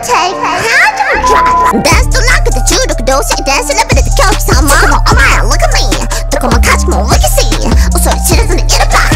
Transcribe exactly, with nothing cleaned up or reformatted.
take how to drop ダンスとなんかで中毒同士ダンスレベルで狂気さんもお前 look at me どこもかしこも look at see 恐れ知らずにいるば